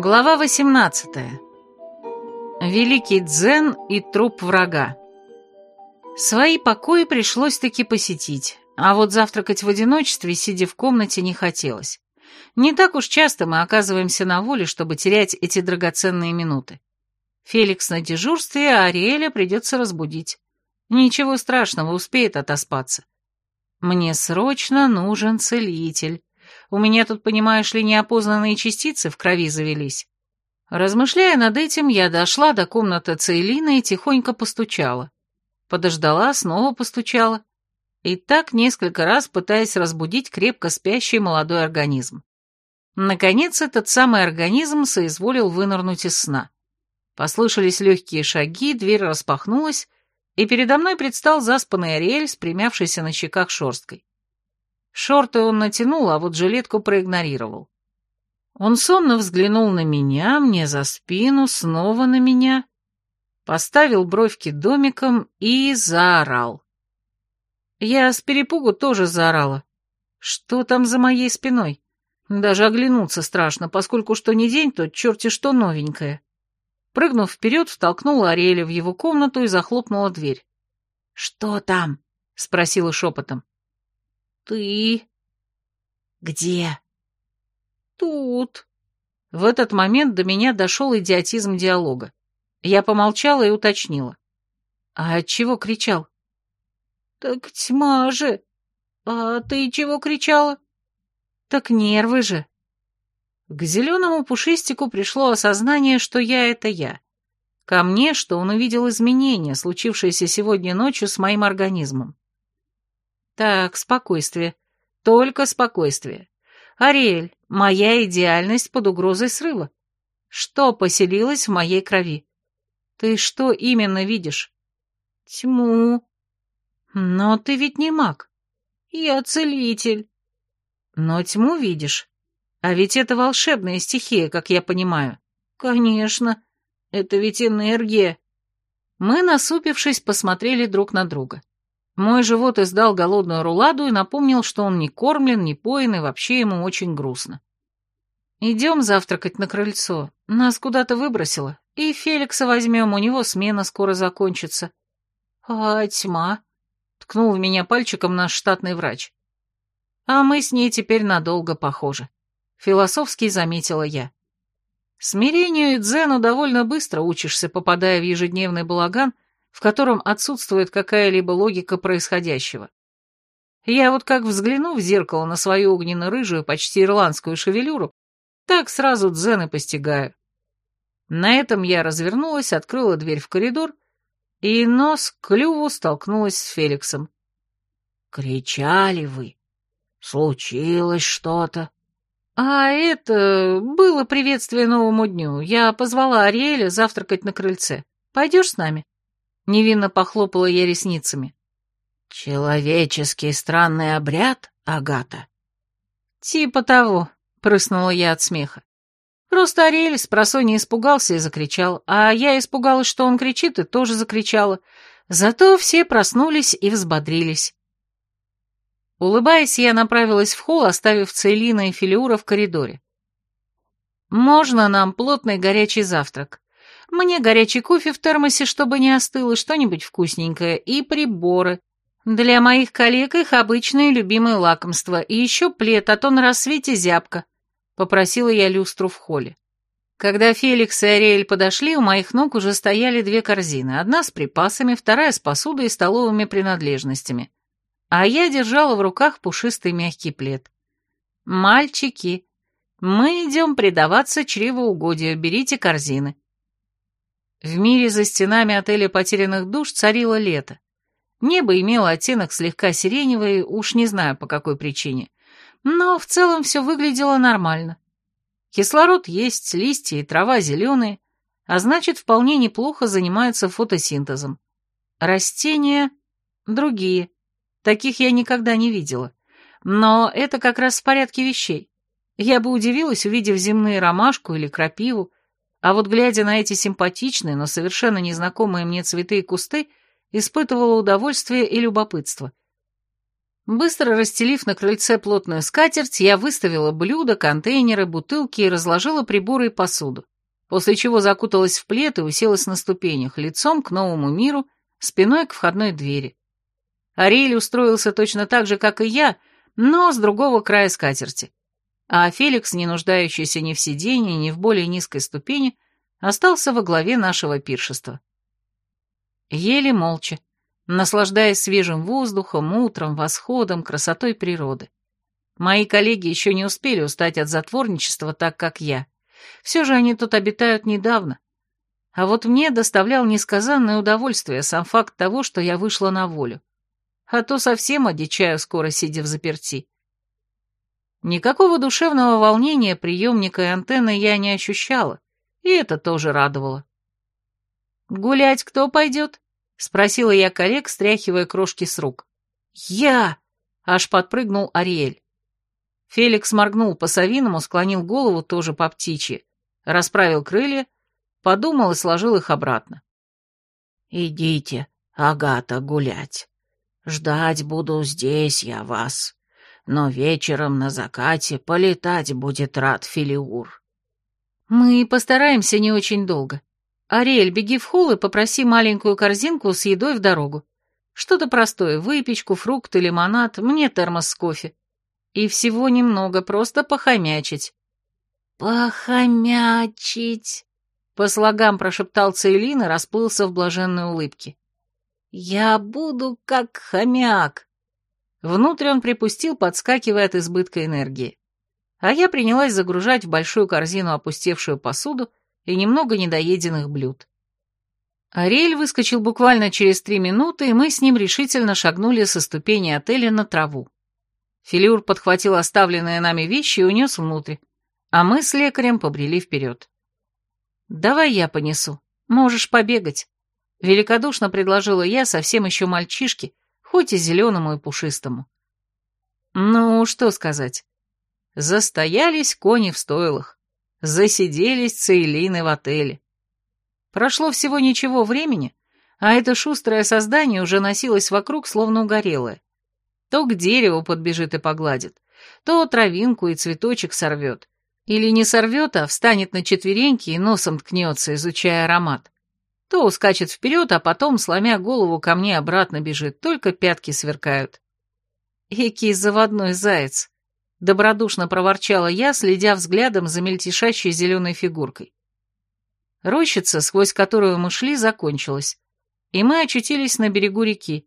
Глава 18. Великий дзен и труп врага. Свои покои пришлось-таки посетить, а вот завтракать в одиночестве, сидя в комнате, не хотелось. Не так уж часто мы оказываемся на воле, чтобы терять эти драгоценные минуты. Феликс на дежурстве, а Ариэля придется разбудить. Ничего страшного, успеет отоспаться. Мне срочно нужен целитель. У меня тут, понимаешь ли, неопознанные частицы в крови завелись. Размышляя над этим, я дошла до комнаты Цейлины и тихонько постучала. Подождала, снова постучала. И так несколько раз, пытаясь разбудить крепко спящий молодой организм. Наконец, этот самый организм соизволил вынырнуть из сна. Послышались легкие шаги, дверь распахнулась, и передо мной предстал заспанный Ариэль с примявшейся на щеках шерсткой. Шорты он натянул, а вот жилетку проигнорировал. Он сонно взглянул на меня, мне за спину, снова на меня, поставил бровки домиком и заорал. Я с перепугу тоже заорала. Что там за моей спиной? Даже оглянуться страшно, поскольку что ни день, то черти что новенькое. Прыгнув вперед, втолкнула Ариэля в его комнату и захлопнула дверь. «Что там?» — спросила шепотом. «Ты...» «Где?» «Тут...» В этот момент до меня дошел идиотизм диалога. Я помолчала и уточнила. «А от чего кричал?» «Так тьма же. А ты чего кричала?» «Так нервы же». К зеленому пушистику пришло осознание, что я — это я. Ко мне, что он увидел изменения, случившиеся сегодня ночью с моим организмом. Так, спокойствие. Только спокойствие. Ариэль, моя идеальность под угрозой срыва. Что поселилось в моей крови? Ты что именно видишь? Тьму. Но ты ведь не маг. Я целитель. Но тьму видишь. А ведь это волшебная стихия, как я понимаю. Конечно. Это ведь энергия. Мы, насупившись, посмотрели друг на друга. Мой живот издал голодную руладу и напомнил, что он не кормлен, не поен, и вообще ему очень грустно. «Идем завтракать на крыльцо. Нас куда-то выбросило. И Феликса возьмем, у него смена скоро закончится». «А тьма?» — ткнул в меня пальчиком наш штатный врач. «А мы с ней теперь надолго похожи», — философски заметила я. Смирению и дзену довольно быстро учишься, попадая в ежедневный балаган, в котором отсутствует какая-либо логика происходящего. Я вот как взгляну в зеркало на свою огненно-рыжую, почти ирландскую шевелюру, так сразу дзен и постигаю. На этом я развернулась, открыла дверь в коридор и нос к клюву столкнулась с Феликсом. «Кричали вы? Случилось что-то?» «А это... было приветствие Новому дню. Я позвала Ариэля завтракать на крыльце. Пойдешь с нами?» Невинно похлопала я ресницами. «Человеческий странный обряд, Агата?» «Типа того», — прыснула я от смеха. Просто Ариэль спросонья испугался и закричал, а я испугалась, что он кричит, и тоже закричала. Зато все проснулись и взбодрились. Улыбаясь, я направилась в холл, оставив Цейлина и Филиура в коридоре. «Можно нам плотный горячий завтрак? Мне горячий кофе в термосе, чтобы не остыл, и что-нибудь вкусненькое, и приборы. Для моих коллег их обычные любимые лакомства, и еще плед, а то на рассвете зябко», — попросила я люстру в холле. Когда Феликс и Ариэль подошли, у моих ног уже стояли две корзины, одна с припасами, вторая с посудой и столовыми принадлежностями. А я держала в руках пушистый мягкий плед. «Мальчики, мы идем предаваться чревоугодию, берите корзины». В мире за стенами отеля потерянных душ царило лето. Небо имело оттенок слегка сиреневый, уж не знаю по какой причине. Но в целом все выглядело нормально. Кислород есть, листья и трава зеленые, а значит, вполне неплохо занимаются фотосинтезом. Растения другие. Таких я никогда не видела. Но это как раз в порядке вещей. Я бы удивилась, увидев земные ромашку или крапиву, а вот глядя на эти симпатичные, но совершенно незнакомые мне цветы и кусты, испытывала удовольствие и любопытство. Быстро расстелив на крыльце плотную скатерть, я выставила блюда, контейнеры, бутылки и разложила приборы и посуду, после чего закуталась в плед и уселась на ступенях, лицом к новому миру, спиной к входной двери. Ариэль устроился точно так же, как и я, но с другого края скатерти. А Феликс, не нуждающийся ни в сидении, ни в более низкой ступени, остался во главе нашего пиршества. Ели молча, наслаждаясь свежим воздухом, утром, восходом, красотой природы. Мои коллеги еще не успели устать от затворничества так, как я. Все же они тут обитают недавно. А вот мне доставлял несказанное удовольствие сам факт того, что я вышла на волю. А то совсем одичаю скоро, сидя взаперти. Никакого душевного волнения приемника и антенны я не ощущала, и это тоже радовало. «Гулять кто пойдет?» — спросила я коллег, стряхивая крошки с рук. «Я!» — аж подпрыгнул Ариэль. Феликс моргнул по-совиному, склонил голову тоже по птичьи, расправил крылья, подумал и сложил их обратно. «Идите, Агата, гулять. Ждать буду здесь я вас. Но вечером на закате полетать будет рад Филиур». «Мы постараемся не очень долго. Ариэль, беги в холл и попроси маленькую корзинку с едой в дорогу. Что-то простое, выпечку, фрукты, лимонад, мне термос с кофе. И всего немного, просто похомячить». «Похомячить», — по слогам прошептал Цейлин и расплылся в блаженной улыбке. «Я буду как хомяк». Внутрь он припустил, подскакивая от избытка энергии. А я принялась загружать в большую корзину опустевшую посуду и немного недоеденных блюд. Ариэль выскочил буквально через 3 минуты, и мы с ним решительно шагнули со ступени отеля на траву. Филиур подхватил оставленные нами вещи и унес внутрь, а мы с лекарем побрели вперед. «Давай я понесу, можешь побегать», — великодушно предложила я совсем еще мальчишке, хоть и зеленому и пушистому. Ну, что сказать. Застоялись кони в стойлах, засиделись цейлины в отеле. Прошло всего ничего времени, а это шустрое создание уже носилось вокруг, словно угорелое. То к дереву подбежит и погладит, то травинку и цветочек сорвет. Или не сорвет, а встанет на четвереньки и носом ткнется, изучая аромат. То ускачет вперед, а потом, сломя голову, ко мне обратно бежит, только пятки сверкают. «Экий заводной заяц», — добродушно проворчала я, следя взглядом за мельтешащей зеленой фигуркой. Рощица, сквозь которую мы шли, закончилась, и мы очутились на берегу реки.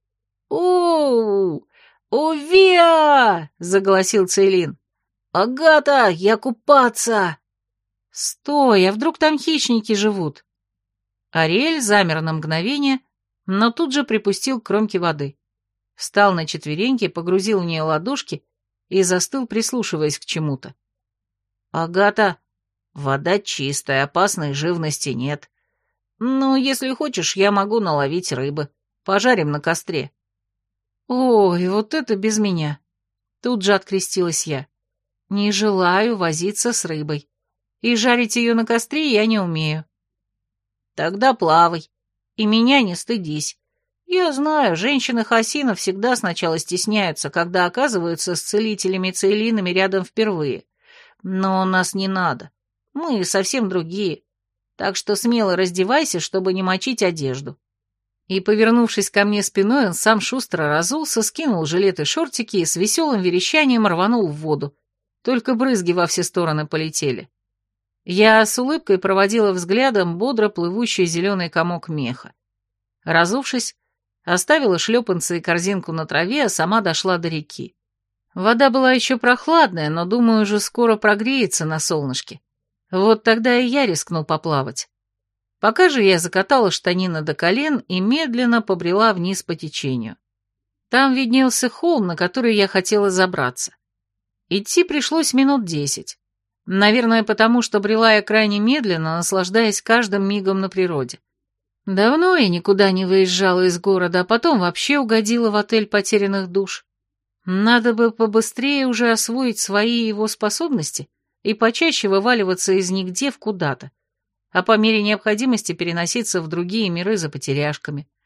«Оу! Увиа!» — заголосил Цейлин. «Агата, я купаться!» «Стой, а вдруг там хищники живут?» Ариэль замер на мгновение, но тут же припустил к кромке воды. Встал на четвереньки, погрузил в нее ладошки и застыл, прислушиваясь к чему-то. «Агата, вода чистая, опасной живности нет. Ну, если хочешь, я могу наловить рыбы. Пожарим на костре». «Ой, вот это без меня!» Тут же открестилась я. «Не желаю возиться с рыбой. И жарить ее на костре я не умею». «Тогда плавай. И меня не стыдись. Я знаю, женщины Хасина всегда сначала стесняются, когда оказываются с целителями-цейлинами рядом впервые. Но нас не надо. Мы совсем другие. Так что смело раздевайся, чтобы не мочить одежду». И, повернувшись ко мне спиной, он сам шустро разулся, скинул жилет и шортики и с веселым верещанием рванул в воду. Только брызги во все стороны полетели. Я с улыбкой проводила взглядом бодро плывущий зеленый комок меха. Разувшись, оставила шлепанцы и корзинку на траве, а сама дошла до реки. Вода была еще прохладная, но, думаю, уже скоро прогреется на солнышке. Вот тогда и я рискну поплавать. Пока же я закатала штанины до колен и медленно побрела вниз по течению. Там виднелся холм, на который я хотела забраться. Идти пришлось минут 10. Наверное, потому что брела я крайне медленно, наслаждаясь каждым мигом на природе. Давно я никуда не выезжала из города, а потом вообще угодила в отель потерянных душ. Надо бы побыстрее уже освоить свои его способности и почаще вываливаться из нигде в куда-то, а по мере необходимости переноситься в другие миры за потеряшками,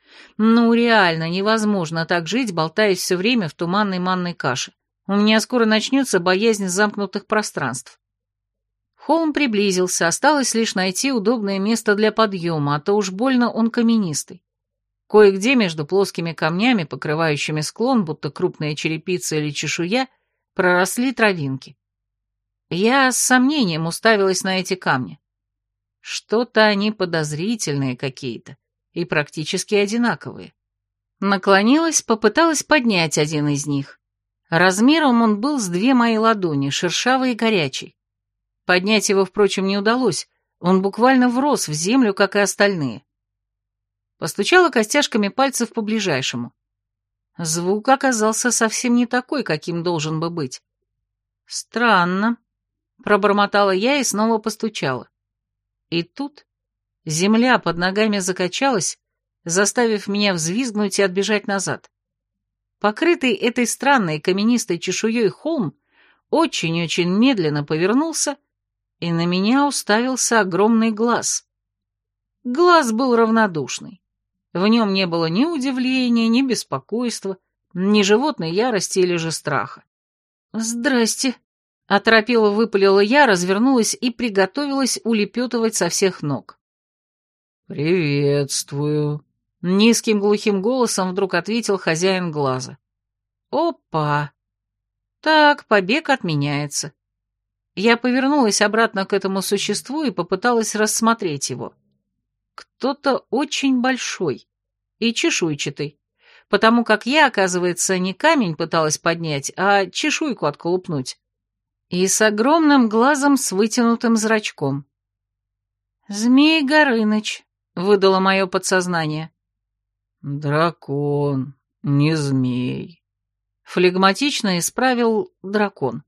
Ну, реально невозможно так жить, болтаясь все время в туманной манной каше. У меня скоро начнется боязнь замкнутых пространств. Холм приблизился, осталось лишь найти удобное место для подъема, а то уж больно он каменистый. Кое-где между плоскими камнями, покрывающими склон, будто крупная черепица или чешуя, проросли травинки. Я с сомнением уставилась на эти камни. Что-то они подозрительные какие-то и практически одинаковые. Наклонилась, попыталась поднять один из них. Размером он был с 2 мои ладони, шершавый и горячий. Поднять его, впрочем, не удалось, он буквально врос в землю, как и остальные. Постучала костяшками пальцев по ближайшему. Звук оказался совсем не такой, каким должен бы быть. «Странно», — пробормотала я и снова постучала. И тут земля под ногами закачалась, заставив меня взвизгнуть и отбежать назад. Покрытый этой странной каменистой чешуей холм очень-очень медленно повернулся, и на меня уставился огромный глаз. Глаз был равнодушный. В нем не было ни удивления, ни беспокойства, ни животной ярости или же страха. «Здрасте», — оторопело выпалила я, развернулась и приготовилась улепетывать со всех ног. «Приветствую», — низким глухим голосом вдруг ответил хозяин глаза. «Опа! Так, побег отменяется». Я повернулась обратно к этому существу и попыталась рассмотреть его. Кто-то очень большой и чешуйчатый, потому как я, оказывается, не камень пыталась поднять, а чешуйку отколупнуть. И с огромным глазом с вытянутым зрачком. «Змей Горыныч», — выдало мое подсознание. «Дракон, не змей», — флегматично исправил дракон.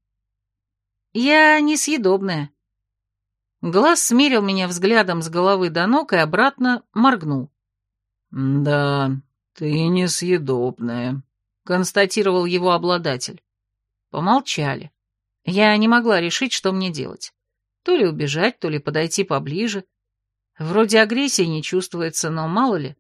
«Я несъедобная». Глаз смерил меня взглядом с головы до ног и обратно моргнул. «Да, ты несъедобная», — констатировал его обладатель. Помолчали. Я не могла решить, что мне делать. То ли убежать, то ли подойти поближе. Вроде агрессии не чувствуется, но мало ли.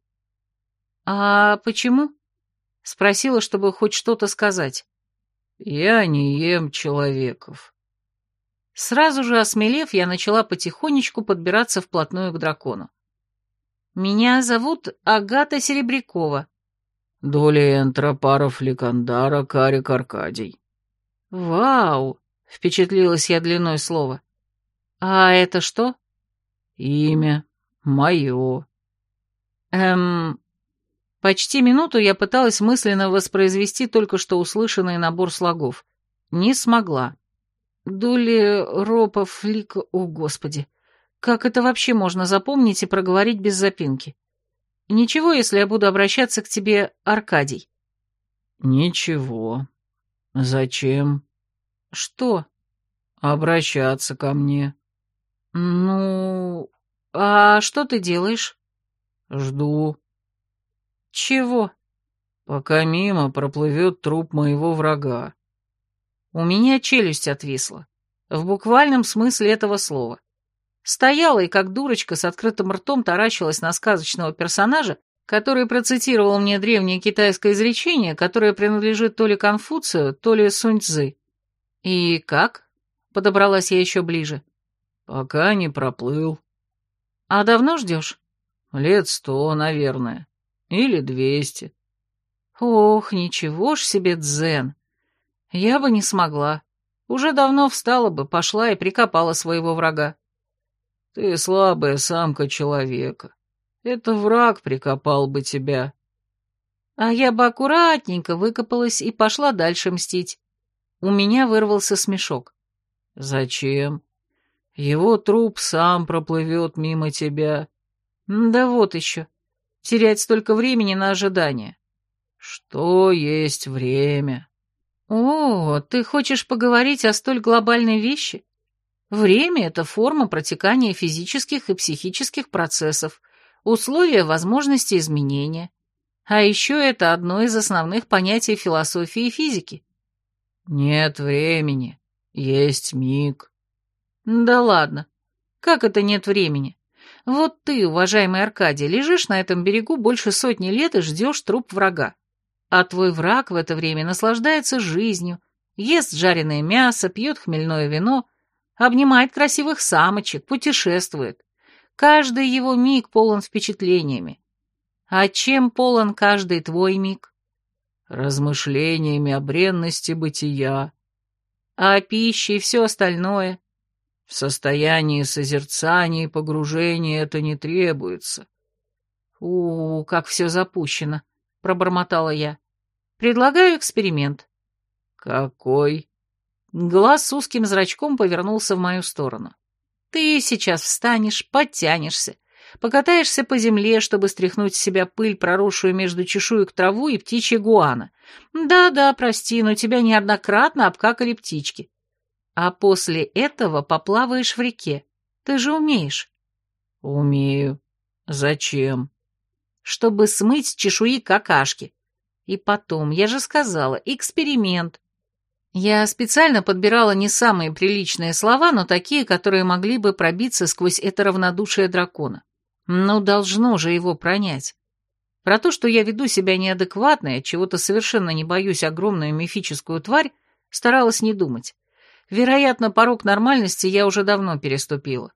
«А почему?» — спросила, чтобы хоть что-то сказать. «Я не ем человеков». Сразу же осмелев, я начала потихонечку подбираться вплотную к дракону. «Меня зовут Агата Серебрякова». «Долиентра Парафликандара Карик Аркадий». «Вау!» — впечатлилась я длиной слова. «А это что?» «Имя мое». Почти минуту я пыталась мысленно воспроизвести только что услышанный набор слогов. Не смогла. Дули, ропа, флика... О, Господи! Как это вообще можно запомнить и проговорить без запинки? Ничего, если я буду обращаться к тебе, Аркадий. «Ничего. Зачем?» «Что?» «Обращаться ко мне». «Ну... А что ты делаешь?» «Жду». «Чего?» «Пока мимо проплывет труп моего врага». У меня челюсть отвисла. В буквальном смысле этого слова. Стояла и как дурочка с открытым ртом таращилась на сказочного персонажа, который процитировал мне древнее китайское изречение, которое принадлежит то ли Конфуцию, то ли Сунь-Цзы. «И как?» — подобралась я еще ближе. «Пока не проплыл». «А давно ждешь?» «Лет 100, наверное. Или 200». «Ох, ничего ж себе дзен! Я бы не смогла. Уже давно встала бы, пошла и прикопала своего врага». «Ты слабая самка человека. Это враг прикопал бы тебя». А я бы аккуратненько выкопалась и пошла дальше мстить. У меня вырвался смешок. «Зачем? Его труп сам проплывет мимо тебя». Да вот еще. Терять столько времени на ожидание. «Что есть время?» О, ты хочешь поговорить о столь глобальной вещи? Время — это форма протекания физических и психических процессов, условия возможности изменения. А еще это одно из основных понятий философии и физики. «Нет времени, есть миг». Да ладно. Как это нет времени? Вот ты, уважаемый Аркадий, лежишь на этом берегу больше 100 лет и ждешь труп врага. А твой враг в это время наслаждается жизнью, ест жареное мясо, пьет хмельное вино, обнимает красивых самочек, путешествует. Каждый его миг полон впечатлениями. А чем полон каждый твой миг? Размышлениями о бренности бытия. А пища и все остальное? В состоянии созерцания и погружения это не требуется. Как все запущено, пробормотала я. Предлагаю эксперимент. Какой? Глаз с узким зрачком повернулся в мою сторону. Ты сейчас встанешь, подтянешься, покатаешься по земле, чтобы стряхнуть с себя пыль, проросшую между чешуек траву и птичья гуана. Да-да, прости, но тебя неоднократно обкакали птички. А после этого поплаваешь в реке. Ты же умеешь. Умею. Зачем? Чтобы смыть с чешуи какашки. И потом, я же сказала, эксперимент. Я специально подбирала не самые приличные слова, но такие, которые могли бы пробиться сквозь это равнодушие дракона. Ну, должно же его пронять. Про то, что я веду себя неадекватно и отчего-то совершенно не боюсь огромную мифическую тварь, старалась не думать. Вероятно, порог нормальности я уже давно переступила.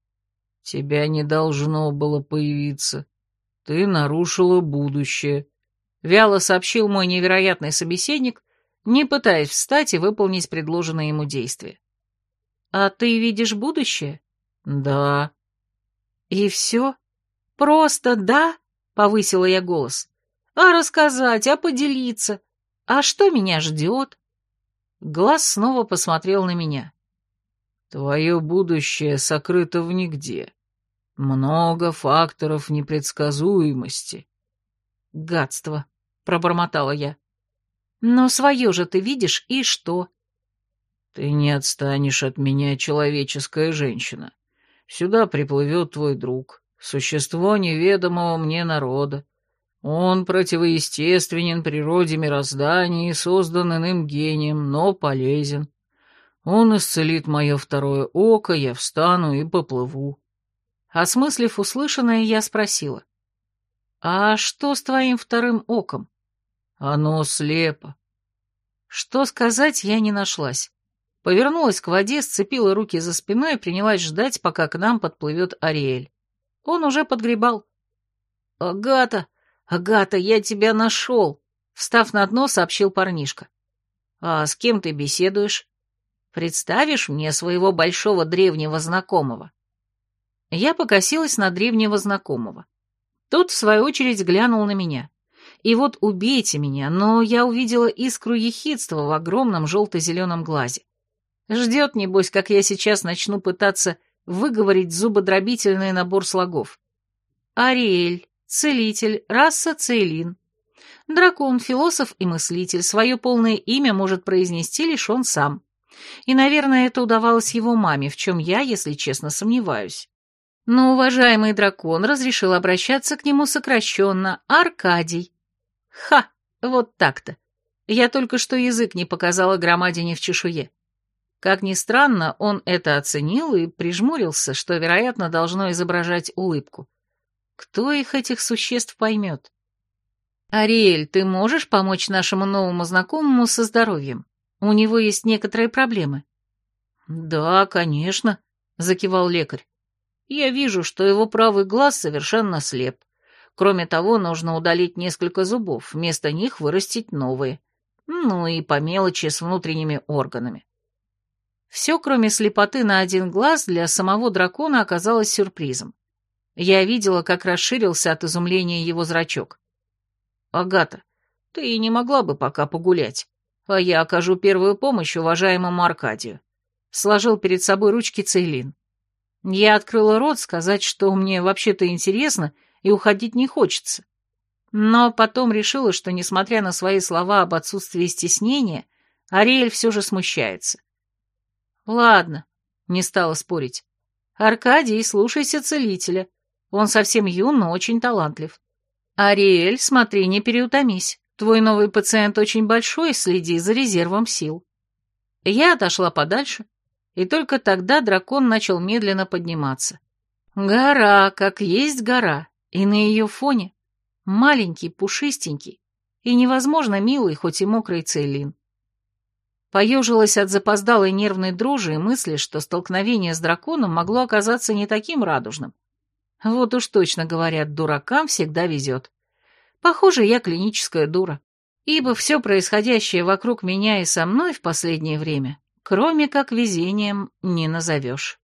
Тебя не должно было появиться. Ты нарушила будущее, — вяло сообщил мой невероятный собеседник, не пытаясь встать и выполнить предложенное ему действие. «А ты видишь будущее?» «Да». «И все? Просто да?» — повысила я голос. «А рассказать, а поделиться? А что меня ждет?» Глаз снова посмотрел на меня. «Твое будущее сокрыто в нигде. Много факторов непредсказуемости». «Гадство», — пробормотала я. «Но свое же ты видишь, и что?» «Ты не отстанешь от меня, человеческая женщина. Сюда приплывет твой друг, существо неведомого мне народа. Он противоестественен природе мироздания и создан иным гением, но полезен. Он исцелит мое второе око, я встану и поплыву». Осмыслив услышанное, я спросила. «А что с твоим вторым оком?» «Оно слепо». Что сказать, я не нашлась. Повернулась к воде, сцепила руки за спиной и принялась ждать, пока к нам подплывет Ариэль. Он уже подгребал. «Агата, Агата, я тебя нашел!» Встав на дно, сообщил парнишка. «А с кем ты беседуешь? Представишь мне своего большого древнего знакомого?» Я покосилась на древнего знакомого. Тот, в свою очередь, глянул на меня. И вот убейте меня, но я увидела искру ехидства в огромном желто-зеленом глазе. Ждет, небось, как я сейчас начну пытаться выговорить зубодробительный набор слогов. Ариэль, целитель, раса Цейлин. Дракон, философ и мыслитель, свое полное имя может произнести лишь он сам. И, наверное, это удавалось его маме, в чем я, если честно, сомневаюсь. Но уважаемый дракон разрешил обращаться к нему сокращенно Аркадий. Ха, вот так-то. Я только что язык не показала громадине в чешуе. Как ни странно, он это оценил и прижмурился, что, вероятно, должно изображать улыбку. Кто их, этих существ, поймет? «Ариэль, ты можешь помочь нашему новому знакомому со здоровьем? У него есть некоторые проблемы». «Да, конечно», — закивал лекарь. «Я вижу, что его правый глаз совершенно слеп. Кроме того, нужно удалить несколько зубов, вместо них вырастить новые. Ну и по мелочи с внутренними органами». Все, кроме слепоты на один глаз, для самого дракона оказалось сюрпризом. Я видела, как расширился от изумления его зрачок. «Агата, ты не могла бы пока погулять, а я окажу первую помощь уважаемому Аркадию», — сложил перед собой ручки Цейлин. Я открыла рот сказать, что мне вообще-то интересно и уходить не хочется. Но потом решила, что, несмотря на свои слова об отсутствии стеснения, Ариэль все же смущается. «Ладно», — не стала спорить. «Аркадий, слушайся целителя. Он совсем юн, но очень талантлив. Ариэль, смотри, не переутомись. Твой новый пациент очень большой, следи за резервом сил». Я отошла подальше, и только тогда дракон начал медленно подниматься. Гора, как есть гора, и на ее фоне маленький, пушистенький и невозможно милый, хоть и мокрый Цейлин. Поежилась от запоздалой нервной дрожи и мысли, что столкновение с драконом могло оказаться не таким радужным. Вот уж точно говорят, дуракам всегда везет. Похоже, я клиническая дура, ибо все происходящее вокруг меня и со мной в последнее время, кроме как везением, не назовешь.